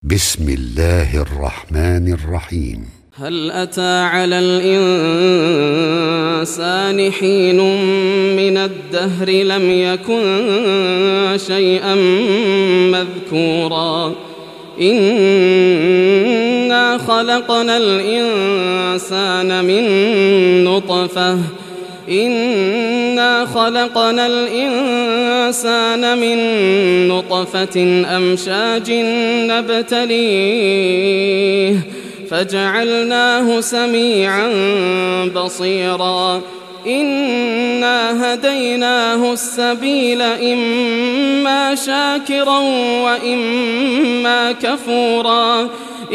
بسم الله الرحمن الرحيم. هل أتى على الإنسان حين من الدهر لم يكن شيئا مذكورا إنا خلقنا الإنسان من نطفة أمشاج نبتليه فجعلناه سميعا بصيرا إنا هديناه السبيل إما شاكرا وإما كفورا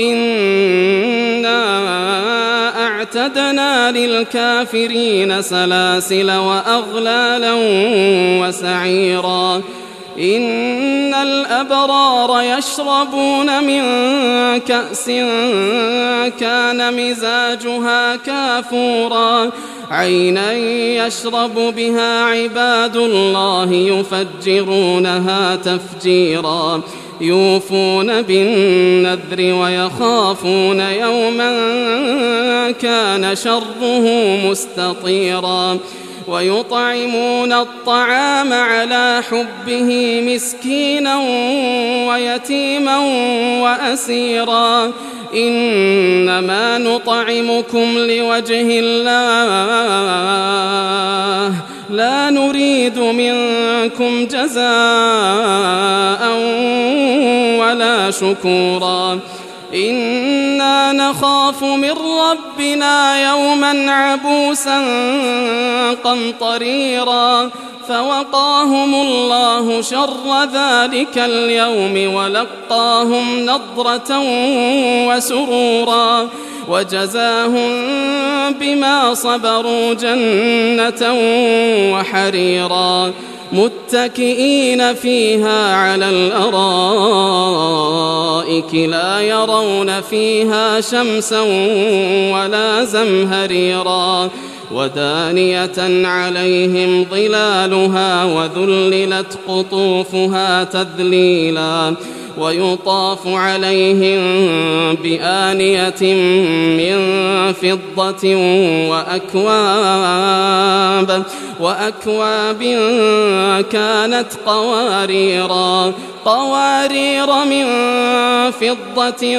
إنا أعتدنا للكافرين سلاسل وأغلالا وسعيرا إن الأبرار يشربون من كأس كان مزاجها كافورا عينا يشرب بها عباد الله يفجرونها تفجيرا يوفون بالنذر ويخافون يوما كان شره مستطيرا ويطعمون الطعام على حبه مسكينا ويتيما وأسيرا إنما نطعمكم لوجه الله لا نريد منكم جزاء ولا شكورا إنا نخاف من ربنا يوما عبوسا قمطريرا فوقاهم الله شر ذلك اليوم ولقاهم نضرة وسرورا وجزاهم بما صبروا جنة وحريرا متكئين فيها على الأرائك لا يرون فيها شمسا ولا زمهريرا ودانية عليهم ظلالها وذللت قطوفها تذليلا ويطاف عليهم بآنية من فضة وأكواب كانت قوارير من فضة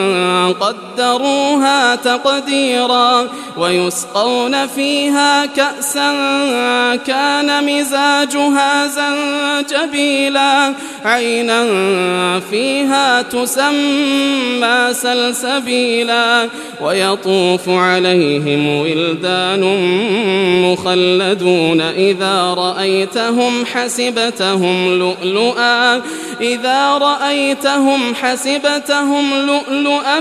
قدروها تقديرا ويسقون فيها كأسا كان مزاجها زنجبيلا عينا فيها تسمى سلسبيلا ويطوف عليهم ولدان مخلدون إذا رأيتهم حسبتهم لؤلؤا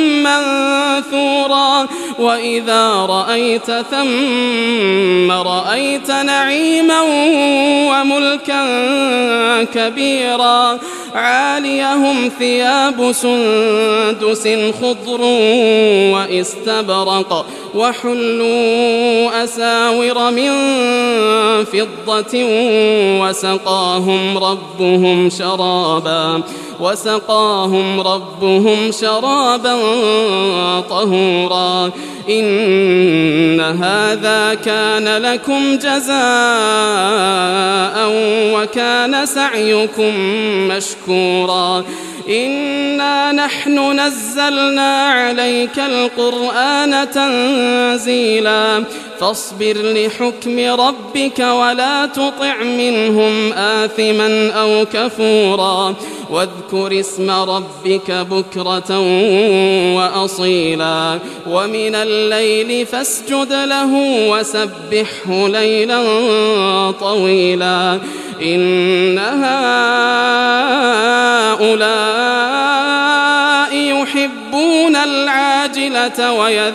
منثورا وإذا رأيت ثم رأيت نعيما وملكا كبيرا عاليهم ثياب سندس خضر واستبرق وحلوا أساور من فضة وسقاهم ربهم شرابا طهورا إن هذا كان لكم جزاء وكان سعيكم مشكورا إنا نحن نزلنا عليك القرآن تنزيلا فاصبر لحكم ربك ولا تطع منهم آثما أو كفورا واذكر اسم ربك بكرة وأصيلا ومن الليل فاسجد له وسبحه ليلا طويلا إن هؤلاء يحبون العاجلة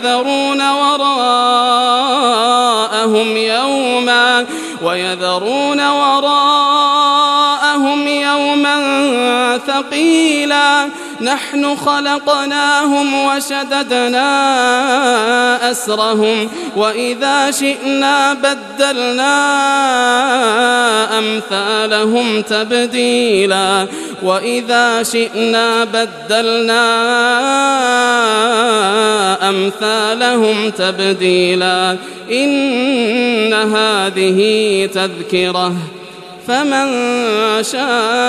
ويذرون وراءهم يوما ثقيلا نحن خلقناهم وشددنا أسرهم وإذا شئنا بدلنا أمثالهم تبديلا وإذا شئنا بدلنا أمثالهم تبديلا إن هذه تذكرة فمن شاء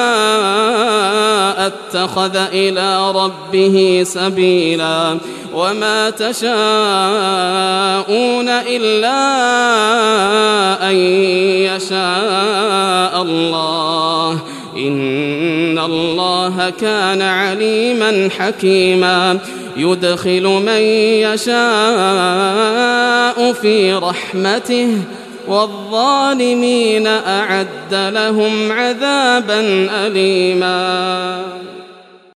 اتخذ إلى ربه سبيلا وما تشاءون إلا أن يشاء الله إن الله كان عليما حكيما يدخل من يشاء في رحمته والظالمين أعد لهم عذابا أليما.